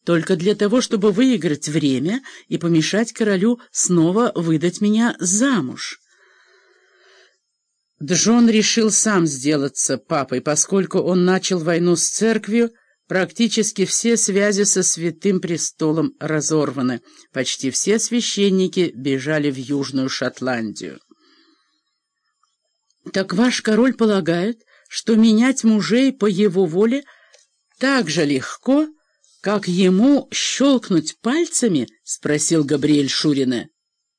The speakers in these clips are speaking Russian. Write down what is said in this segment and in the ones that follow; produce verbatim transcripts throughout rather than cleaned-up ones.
только для того, чтобы выиграть время и помешать королю снова выдать меня замуж. Джон решил сам сделаться папой, поскольку он начал войну с церковью. Практически все связи со Святым Престолом разорваны. Почти все священники бежали в Южную Шотландию. «Так ваш король полагает, что менять мужей по его воле так же легко, как ему щелкнуть пальцами?» — спросил Габриэль Шурине.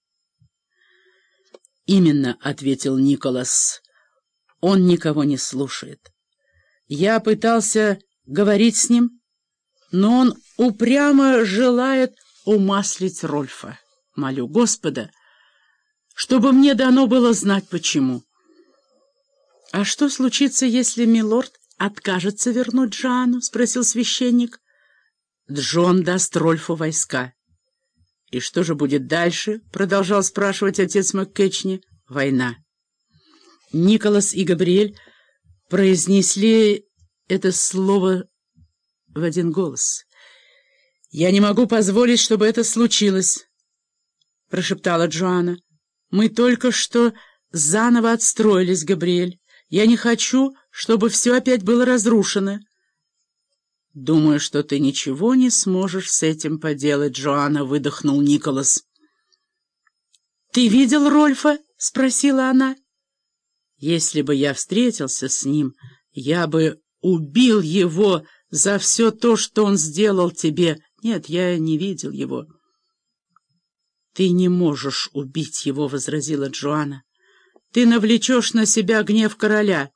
«Именно», — ответил Николас. «Он никого не слушает. Я пытался говорить с ним, но он упрямо желает умаслить Рольфа. Молю Господа, чтобы мне дано было знать, почему». «А что случится, если милорд откажется вернуть Джоанну?» — спросил священник. «Джон даст Рольфу войска». «И что же будет дальше?» — продолжал спрашивать отец МакКетчни. «Война». Николас и Габриэль произнесли это слово в один голос. «Я не могу позволить, чтобы это случилось», — прошептала Джоанна. «Мы только что заново отстроились, Габриэль. Я не хочу, чтобы все опять было разрушено». «Думаю, что ты ничего не сможешь с этим поделать, Джоанна», — выдохнул Николас. «Ты видел Рольфа?» — спросила она. «Если бы я встретился с ним, я бы убил его за все то, что он сделал тебе. Нет, я не видел его». «Ты не можешь убить его», — возразила Джоанна. «Ты навлечешь на себя гнев короля».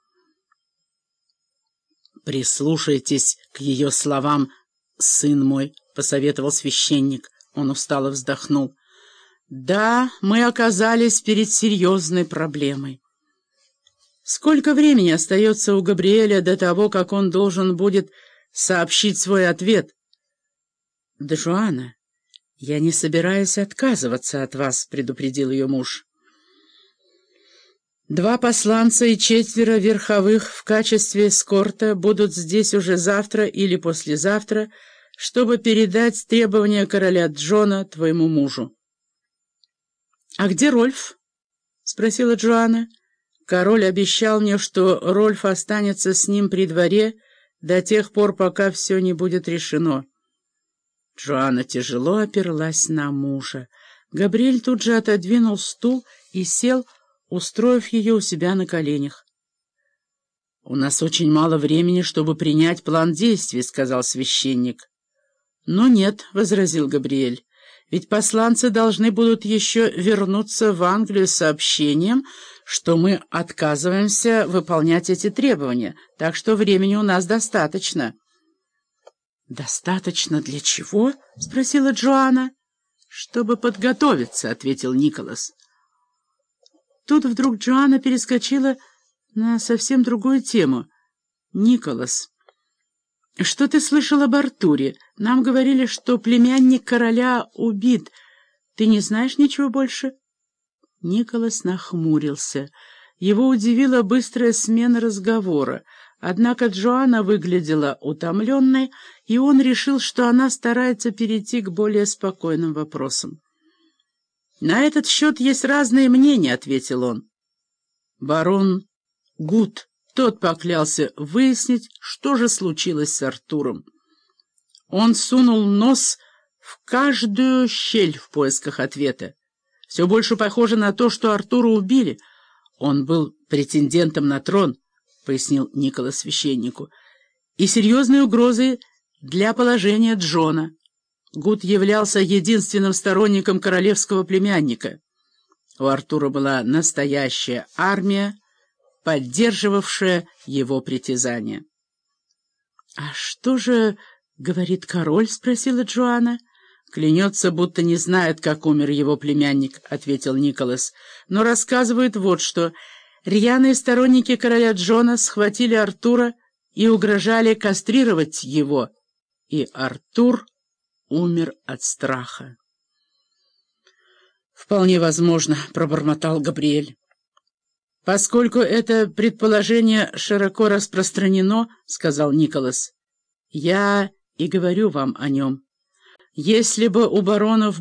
«Прислушайтесь к ее словам, сын мой», — посоветовал священник. Он устало вздохнул. «Да, мы оказались перед серьезной проблемой. Сколько времени остается у Габриэля до того, как он должен будет сообщить свой ответ?» «Джоанна, я не собираюсь отказываться от вас», — предупредил ее муж. «Два посланца и четверо верховых в качестве эскорта будут здесь уже завтра или послезавтра, чтобы передать требования короля Джона твоему мужу». «А где Рольф?» — спросила Джоанна. «Король обещал мне, что Рольф останется с ним при дворе до тех пор, пока все не будет решено». Джоанна тяжело оперлась на мужа. Габриэль тут же отодвинул стул и сел, устроив ее у себя на коленях. «У нас очень мало времени, чтобы принять план действий», — сказал священник. «Но нет», — возразил Габриэль, — «ведь посланцы должны будут еще вернуться в Англию с сообщением, что мы отказываемся выполнять эти требования, так что времени у нас достаточно». «Достаточно для чего?» — спросила Джоанна. «Чтобы подготовиться», — ответил Николас. Тут вдруг Джоанна перескочила на совсем другую тему. «Николас, что ты слышал об Артуре? Нам говорили, что племянник короля убит. Ты не знаешь ничего больше?» Николас нахмурился. Его удивила быстрая смена разговора. Однако Джоанна выглядела утомленной, и он решил, что она старается перейти к более спокойным вопросам. «На этот счет есть разные мнения», — ответил он. «Барон Гуд, тот поклялся выяснить, что же случилось с Артуром. Он сунул нос в каждую щель в поисках ответа. Все больше похоже на то, что Артура убили. Он был претендентом на трон», — пояснил Николас священнику, — «и серьезной угрозой для положения Джона. Гуд являлся единственным сторонником королевского племянника. У Артура была настоящая армия, поддерживавшая его притязания». «А что же говорит король?» — спросила Джоанна. «Клянется, будто не знает, как умер его племянник», — ответил Николас. «Но рассказывает вот что. Рьяные сторонники короля Джона схватили Артура и угрожали кастрировать его, и Артур умер от страха». «Вполне возможно», — пробормотал Габриэль. «Поскольку это предположение широко распространено, — сказал Николас, — я и говорю вам о нем. Если бы у баронов